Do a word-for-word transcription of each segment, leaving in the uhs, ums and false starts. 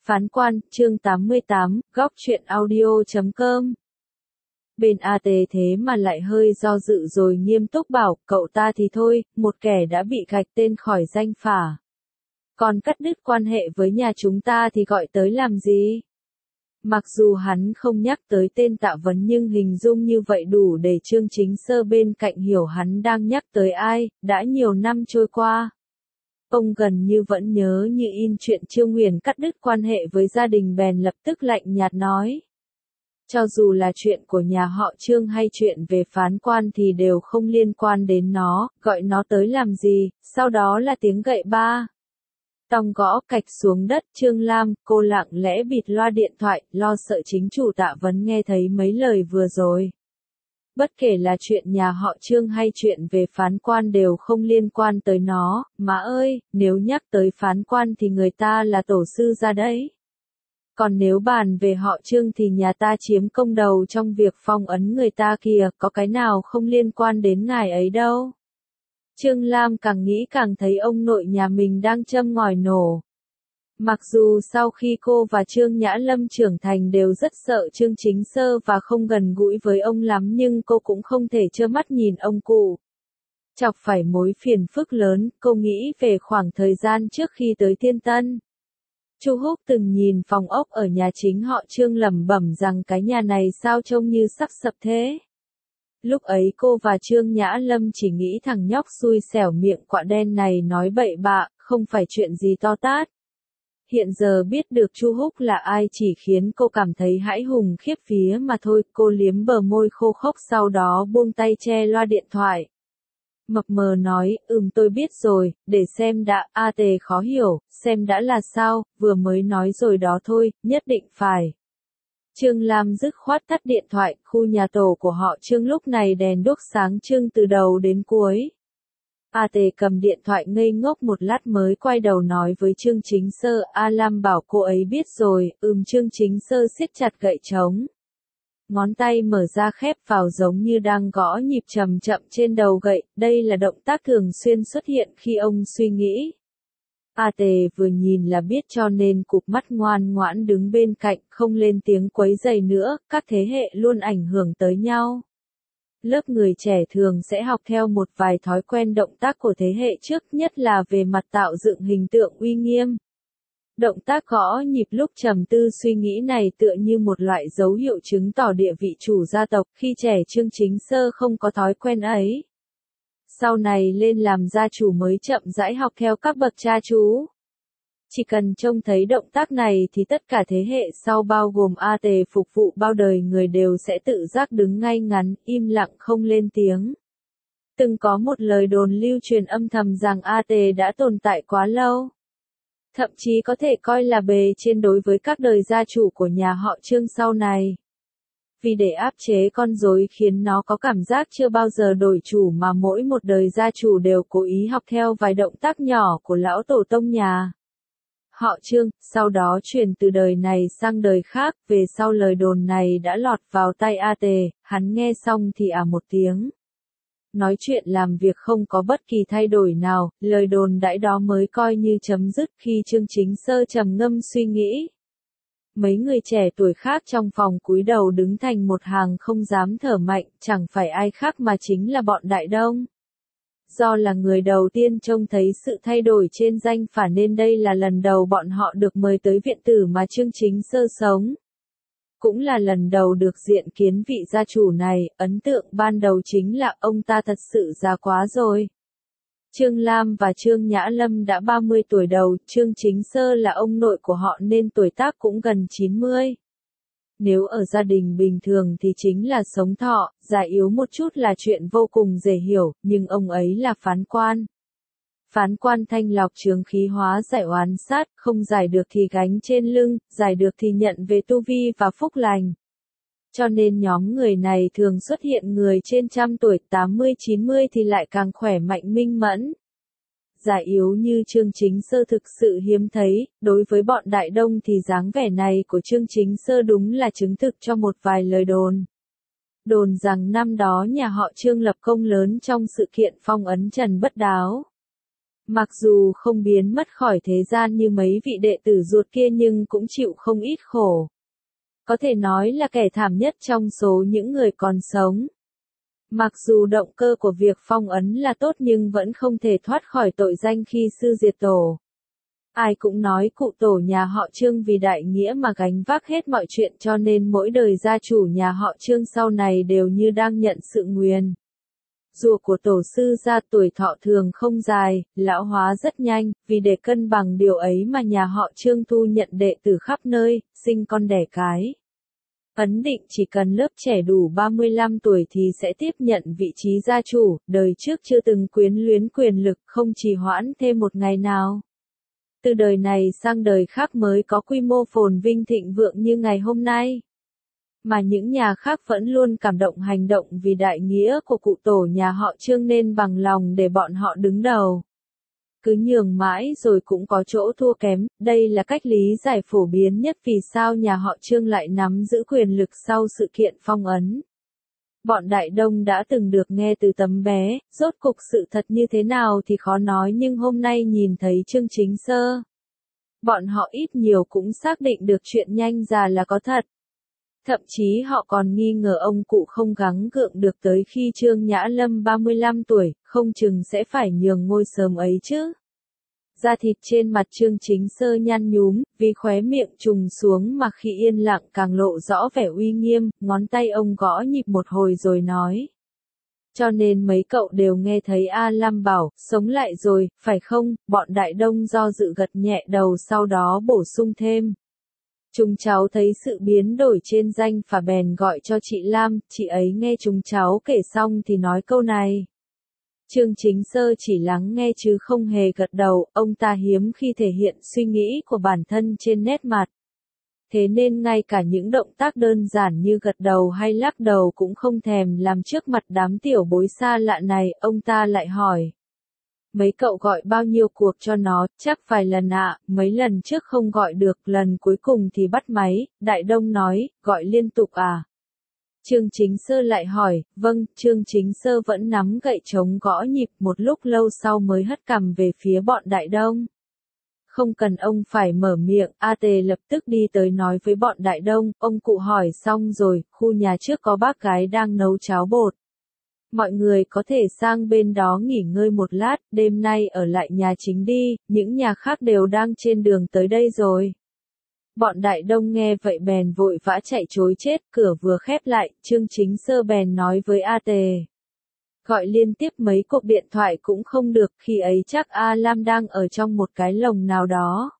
Phán quan, chương tám mươi tám, góc truyện audio chấm com. Bên a tê thế mà lại hơi do dự rồi nghiêm túc bảo, cậu ta thì thôi, một kẻ đã bị gạch tên khỏi danh phả. Còn cắt đứt quan hệ với nhà chúng ta thì gọi tới làm gì? Mặc dù hắn không nhắc tới tên Tạ Vấn nhưng hình dung như vậy đủ để Trương Chính Sơ bên cạnh hiểu hắn đang nhắc tới ai, đã nhiều năm trôi qua. Ông gần như vẫn nhớ như in chuyện Trương Huyền cắt đứt quan hệ với gia đình bèn lập tức lạnh nhạt nói. Cho dù là chuyện của nhà họ Trương hay chuyện về phán quan thì đều không liên quan đến nó, gọi nó tới làm gì, sau đó là tiếng gậy ba. Tòng gõ cạch xuống đất. Trương Lam, cô lặng lẽ bịt loa điện thoại, lo sợ chính chủ Tạ Vấn nghe thấy mấy lời vừa rồi. Bất kể là chuyện nhà họ Trương hay chuyện về phán quan đều không liên quan tới nó, má ơi, nếu nhắc tới phán quan thì người ta là tổ sư ra đấy. Còn nếu bàn về họ Trương thì nhà ta chiếm công đầu trong việc phong ấn người ta kìa, có cái nào không liên quan đến ngài ấy đâu. Trương Lam càng nghĩ càng thấy ông nội nhà mình đang châm ngòi nổ. Mặc dù sau khi cô và Trương Nhã Lâm trưởng thành đều rất sợ Trương Chính Sơ và không gần gũi với ông lắm nhưng cô cũng không thể trơ mắt nhìn ông cụ chọc phải mối phiền phức lớn. Cô nghĩ về khoảng thời gian trước khi tới Thiên Tân. Chu Húc từng nhìn phòng ốc ở nhà chính họ Trương lẩm bẩm rằng cái nhà này sao trông như sắp sập thế. Lúc ấy cô và Trương Nhã Lâm chỉ nghĩ thằng nhóc xui xẻo miệng quạ đen này nói bậy bạ, không phải chuyện gì to tát. Hiện giờ biết được Chu Húc là ai chỉ khiến cô cảm thấy hãi hùng khiếp vía mà thôi. Cô liếm bờ môi khô khốc sau đó buông tay che loa điện thoại. Mập mờ nói, ừm tôi biết rồi, để xem đã. A tề khó hiểu, xem đã là sao, vừa mới nói rồi đó thôi, nhất định phải. Trương Lam dứt khoát tắt điện thoại. Khu nhà tổ của họ Trương lúc này đèn đuốc sáng trưng từ đầu đến cuối. A tề cầm điện thoại ngây ngốc một lát mới quay đầu nói với Trương Chính Sơ. A Lam bảo cô ấy biết rồi. Ừm Trương Chính Sơ siết chặt gậy trống. Ngón tay mở ra khép vào giống như đang gõ nhịp chậm chậm trên đầu gậy. Đây là động tác thường xuyên xuất hiện khi ông suy nghĩ. A tề vừa nhìn là biết cho nên cụp mắt ngoan ngoãn đứng bên cạnh, không lên tiếng quấy rầy nữa. Các thế hệ luôn ảnh hưởng tới nhau. Lớp người trẻ thường sẽ học theo một vài thói quen động tác của thế hệ trước, nhất là về mặt tạo dựng hình tượng uy nghiêm. Động tác gõ nhịp lúc trầm tư suy nghĩ này tựa như một loại dấu hiệu chứng tỏ địa vị chủ gia tộc. Khi trẻ Trương Chính Sơ không có thói quen ấy. Sau này lên làm gia chủ mới chậm rãi học theo các bậc cha chú. Chỉ cần trông thấy động tác này thì tất cả thế hệ sau bao gồm A tề phục vụ bao đời người đều sẽ tự giác đứng ngay ngắn, im lặng không lên tiếng. Từng có một lời đồn lưu truyền âm thầm rằng A tề đã tồn tại quá lâu. Thậm chí có thể coi là bề trên đối với các đời gia chủ của nhà họ Trương sau này. Vì để áp chế con rối khiến nó có cảm giác chưa bao giờ đổi chủ mà mỗi một đời gia chủ đều cố ý học theo vài động tác nhỏ của lão tổ tông nhà họ Trương, sau đó truyền từ đời này sang đời khác. Về sau lời đồn này đã lọt vào tai A tề, hắn nghe xong thì à một tiếng. Nói chuyện làm việc không có bất kỳ thay đổi nào, lời đồn đãi đó mới coi như chấm dứt khi Trương Chính Sơ trầm ngâm suy nghĩ. Mấy người trẻ tuổi khác trong phòng cúi đầu đứng thành một hàng không dám thở mạnh, chẳng phải ai khác mà chính là bọn Đại Đông. Do là người đầu tiên trông thấy sự thay đổi trên danh phả nên đây là lần đầu bọn họ được mời tới viện tử mà Trương Chính Sơ sống. Cũng là lần đầu được diện kiến vị gia chủ này, ấn tượng ban đầu chính là ông ta thật sự già quá rồi. Trương Lam và Trương Nhã Lâm đã ba mươi tuổi đầu, Trương Chính Sơ là ông nội của họ nên tuổi tác cũng gần chín mươi. Nếu ở gia đình bình thường thì chính là sống thọ, già yếu một chút là chuyện vô cùng dễ hiểu, nhưng ông ấy là phán quan. Phán quan thanh lọc chướng khí hóa giải oán sát, không giải được thì gánh trên lưng, giải được thì nhận về tu vi và phúc lành. Cho nên nhóm người này thường xuất hiện người trên trăm tuổi, tám mươi chín mươi thì lại càng khỏe mạnh minh mẫn. Già yếu như Trương Chính Sơ thực sự hiếm thấy, đối với bọn Đại Đông thì dáng vẻ này của Trương Chính Sơ đúng là chứng thực cho một vài lời đồn. Đồn rằng năm đó nhà họ Trương lập công lớn trong sự kiện phong ấn Trần Bất Đáo. Mặc dù không biến mất khỏi thế gian như mấy vị đệ tử ruột kia nhưng cũng chịu không ít khổ. Có thể nói là kẻ thảm nhất trong số những người còn sống. Mặc dù động cơ của việc phong ấn là tốt nhưng vẫn không thể thoát khỏi tội danh khi sư diệt tổ. Ai cũng nói cụ tổ nhà họ Trương vì đại nghĩa mà gánh vác hết mọi chuyện cho nên mỗi đời gia chủ nhà họ Trương sau này đều như đang nhận sự nguyền rủa của tổ sư gia. Tuổi thọ thường không dài, lão hóa rất nhanh, vì để cân bằng điều ấy mà nhà họ Trương thu nhận đệ tử khắp nơi, sinh con đẻ cái. Ấn định chỉ cần lớp trẻ đủ ba mươi lăm tuổi thì sẽ tiếp nhận vị trí gia chủ, đời trước chưa từng quyến luyến quyền lực, không trì hoãn thêm một ngày nào. Từ đời này sang đời khác mới có quy mô phồn vinh thịnh vượng như ngày hôm nay. Mà những nhà khác vẫn luôn cảm động hành động vì đại nghĩa của cụ tổ nhà họ Trương nên bằng lòng để bọn họ đứng đầu. Cứ nhường mãi rồi cũng có chỗ thua kém, đây là cách lý giải phổ biến nhất vì sao nhà họ Trương lại nắm giữ quyền lực sau sự kiện phong ấn. Bọn Đại Đông đã từng được nghe từ tấm bé, rốt cục sự thật như thế nào thì khó nói nhưng hôm nay nhìn thấy Trương Chính Sơ. Bọn họ ít nhiều cũng xác định được chuyện nhanh già là có thật. Thậm chí họ còn nghi ngờ ông cụ không gắng gượng được tới khi Trương Nhã Lâm ba mươi lăm tuổi, không chừng sẽ phải nhường ngôi sớm ấy chứ. Da thịt trên mặt Trương Chính Sơ nhăn nhúm, vì khóe miệng trùng xuống mà khi yên lặng càng lộ rõ vẻ uy nghiêm, ngón tay ông gõ nhịp một hồi rồi nói. Cho nên mấy cậu đều nghe thấy A Lam bảo, sống lại rồi, phải không? Bọn Đại Đông do dự gật nhẹ đầu sau đó bổ sung thêm. Chúng cháu thấy sự biến đổi trên danh phả bèn gọi cho chị Lam, chị ấy nghe chúng cháu kể xong thì nói câu này. Trương Chính Sơ chỉ lắng nghe chứ không hề gật đầu, ông ta hiếm khi thể hiện suy nghĩ của bản thân trên nét mặt. Thế nên ngay cả những động tác đơn giản như gật đầu hay lắc đầu cũng không thèm làm trước mặt đám tiểu bối xa lạ này, ông ta lại hỏi. Mấy cậu gọi bao nhiêu cuộc cho nó, chắc vài lần ạ, mấy lần trước không gọi được, lần cuối cùng thì bắt máy, Đại Đông nói, gọi liên tục à. Trương Chính Sơ lại hỏi, vâng, Trương Chính Sơ vẫn nắm gậy trống gõ nhịp một lúc lâu sau mới hất cằm về phía bọn Đại Đông. Không cần ông phải mở miệng, A Tề lập tức đi tới nói với bọn Đại Đông, ông cụ hỏi xong rồi, khu nhà trước có bác gái đang nấu cháo bột. Mọi người có thể sang bên đó nghỉ ngơi một lát, đêm nay ở lại nhà chính đi, những nhà khác đều đang trên đường tới đây rồi. Bọn Đại Đông nghe vậy bèn vội vã chạy trối chết, cửa vừa khép lại, Trương Chính Sơ bèn nói với A Tề. Gọi liên tiếp mấy cuộc điện thoại cũng không được, khi ấy chắc A Lam đang ở trong một cái lồng nào đó.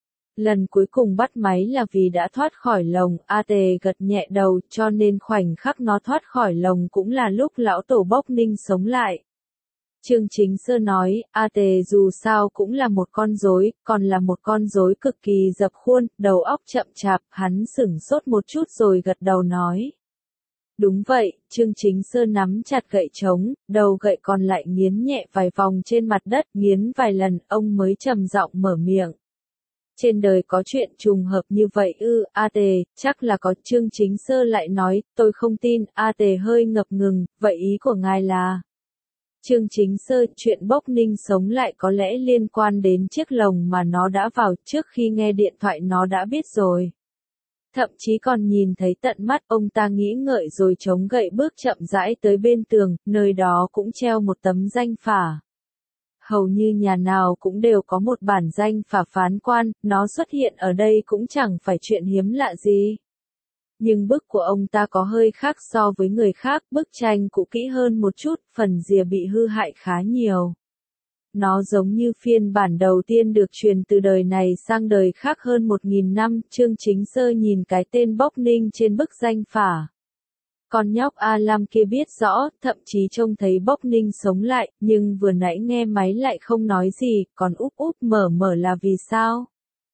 Lần cuối cùng bắt máy là vì đã thoát khỏi lồng, A Tề gật nhẹ đầu, cho nên khoảnh khắc nó thoát khỏi lồng cũng là lúc lão tổ Bốc Ninh sống lại. Trương Chính Sơ nói, A Tề dù sao cũng là một con rối, còn là một con rối cực kỳ dập khuôn, đầu óc chậm chạp, hắn sửng sốt một chút rồi gật đầu nói. Đúng vậy, Trương Chính Sơ nắm chặt gậy trống, đầu gậy còn lại nghiến nhẹ vài vòng trên mặt đất, nghiến vài lần, ông mới trầm giọng mở miệng. Trên đời có chuyện trùng hợp như vậy ư, A Tề, chắc là có. Trương Chính Sơ lại nói, tôi không tin, A Tề hơi ngập ngừng, vậy ý của ngài là... Trương Chính Sơ, chuyện Bốc Ninh sống lại có lẽ liên quan đến chiếc lồng mà nó đã vào, trước khi nghe điện thoại nó đã biết rồi. Thậm chí còn nhìn thấy tận mắt, ông ta nghĩ ngợi rồi chống gậy bước chậm rãi tới bên tường, nơi đó cũng treo một tấm danh phả. Hầu như nhà nào cũng đều có một bản danh phả phán quan, nó xuất hiện ở đây cũng chẳng phải chuyện hiếm lạ gì. Nhưng bức của ông ta có hơi khác so với người khác, bức tranh cũ kỹ hơn một chút, phần rìa bị hư hại khá nhiều. Nó giống như phiên bản đầu tiên được truyền từ đời này sang đời khác hơn một nghìn năm, Trương Chính Sơ nhìn cái tên Bốc Ninh trên bức danh phả. Con nhóc A Lam kia biết rõ, thậm chí trông thấy Bốc Ninh sống lại, nhưng vừa nãy nghe máy lại không nói gì, còn úp úp mở mở là vì sao?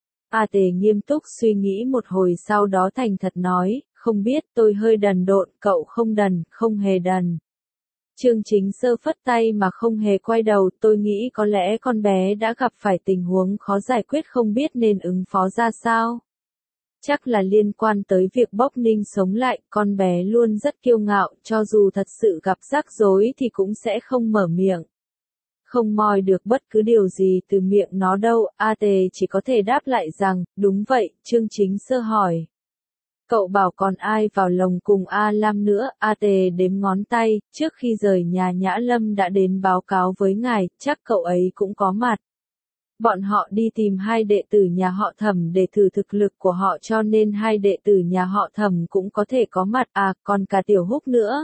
A Tề nghiêm túc suy nghĩ một hồi sau đó thành thật nói, không biết, tôi hơi đần độn, cậu không đần, không hề đần. Trương Chính Sơ phất tay mà không hề quay đầu, tôi nghĩ có lẽ con bé đã gặp phải tình huống khó giải quyết không biết nên ứng phó ra sao. Chắc là liên quan tới việc Bốc Ninh sống lại, con bé luôn rất kiêu ngạo, cho dù thật sự gặp rắc rối thì cũng sẽ không mở miệng. không moi được bất cứ điều gì từ miệng nó đâu, A Tề chỉ có thể đáp lại rằng, đúng vậy, Trương Chính Sơ hỏi. Cậu bảo còn ai vào lồng cùng A Lam nữa, A Tề đếm ngón tay, trước khi rời nhà Nhã Lâm đã đến báo cáo với ngài, chắc cậu ấy cũng có mặt. Bọn họ đi tìm hai đệ tử nhà họ Thẩm để thử thực lực của họ cho nên hai đệ tử nhà họ Thẩm cũng có thể có mặt, à, còn cả Tiểu Húc nữa.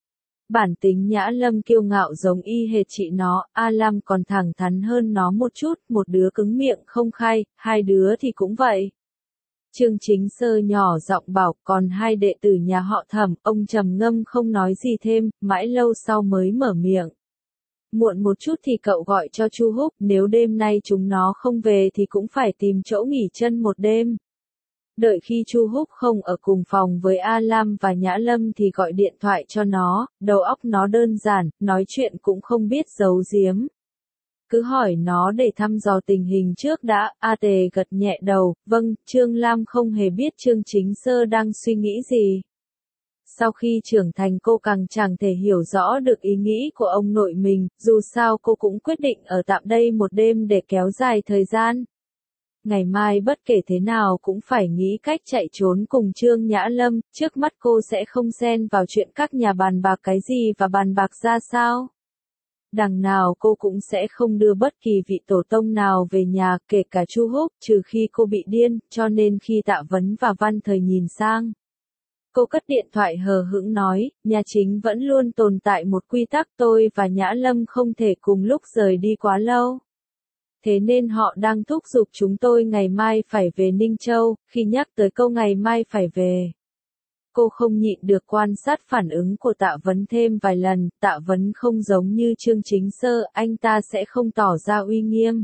Bản tính Nhã Lâm kiêu ngạo giống y hệt chị nó, A Lam còn thẳng thắn hơn nó một chút, một đứa cứng miệng không khai, hai đứa thì cũng vậy. Trương Chính Sơ nhỏ giọng bảo, còn hai đệ tử nhà họ Thẩm, ông trầm ngâm không nói gì thêm, mãi lâu sau mới mở miệng. Muộn một chút thì cậu gọi cho Chu Húc, nếu đêm nay chúng nó không về thì cũng phải tìm chỗ nghỉ chân một đêm. Đợi khi Chu Húc không ở cùng phòng với A Lam và Nhã Lâm thì gọi điện thoại cho nó, đầu óc nó đơn giản, nói chuyện cũng không biết giấu giếm. Cứ hỏi nó để thăm dò tình hình trước đã, A Tề gật nhẹ đầu, vâng, Trương Lam không hề biết Trương Chính Sơ đang suy nghĩ gì. Sau khi trưởng thành cô càng chẳng thể hiểu rõ được ý nghĩ của ông nội mình, dù sao cô cũng quyết định ở tạm đây một đêm để kéo dài thời gian. Ngày mai bất kể thế nào cũng phải nghĩ cách chạy trốn cùng Trương Nhã Lâm, trước mắt cô sẽ không xen vào chuyện các nhà bàn bạc cái gì và bàn bạc ra sao. Đằng nào cô cũng sẽ không đưa bất kỳ vị tổ tông nào về nhà, kể cả Chu Húc, trừ khi cô bị điên, cho nên khi Tạ Vấn và Văn Thời nhìn sang. Cô cất điện thoại hờ hững nói, nhà chính vẫn luôn tồn tại một quy tắc, tôi và Nhã Lâm không thể cùng lúc rời đi quá lâu. Thế nên họ đang thúc giục chúng tôi ngày mai phải về Ninh Châu, khi nhắc tới câu ngày mai phải về. Cô không nhịn được quan sát phản ứng của Tạ Vấn thêm vài lần, Tạ Vấn không giống như Trương Chính Sơ, anh ta sẽ không tỏ ra uy nghiêm.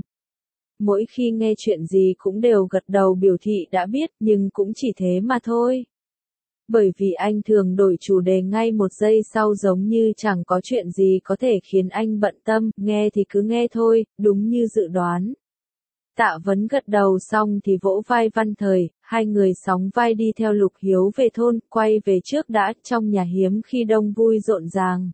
Mỗi khi nghe chuyện gì cũng đều gật đầu biểu thị đã biết, nhưng cũng chỉ thế mà thôi. Bởi vì anh thường đổi chủ đề ngay một giây sau giống như chẳng có chuyện gì có thể khiến anh bận tâm, nghe thì cứ nghe thôi, đúng như dự đoán. Tạ Vấn gật đầu xong thì vỗ vai Văn Thời, hai người sóng vai đi theo Lục Hiếu về thôn, quay về trước đã, trong nhà hiếm khi đông vui rộn ràng.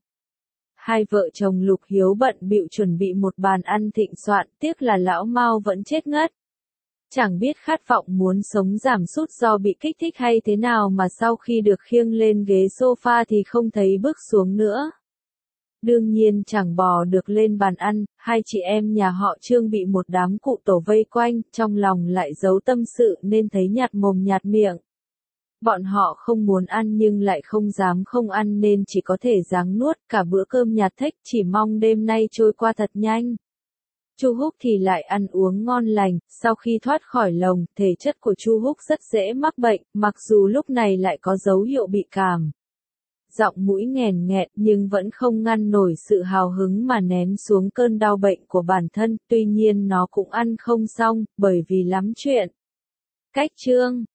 Hai vợ chồng Lục Hiếu bận bịu chuẩn bị một bàn ăn thịnh soạn, tiếc là lão Mao vẫn chết ngất. Chẳng biết khát vọng muốn sống giảm sút do bị kích thích hay thế nào mà sau khi được khiêng lên ghế sofa thì không thấy bước xuống nữa. Đương nhiên chẳng bò được lên bàn ăn, hai chị em nhà họ Trương bị một đám cụ tổ vây quanh, trong lòng lại giấu tâm sự nên thấy nhạt mồm nhạt miệng. Bọn họ không muốn ăn nhưng lại không dám không ăn nên chỉ có thể ráng nuốt cả bữa cơm nhạt thếch, chỉ mong đêm nay trôi qua thật nhanh. Chu Húc thì lại ăn uống ngon lành, sau khi thoát khỏi lồng, thể chất của Chu Húc rất dễ mắc bệnh, mặc dù lúc này lại có dấu hiệu bị cảm. Giọng mũi nghèn nghẹt nhưng vẫn không ngăn nổi sự hào hứng mà nén xuống cơn đau bệnh của bản thân, tuy nhiên nó cũng ăn không xong, bởi vì lắm chuyện. Cách chương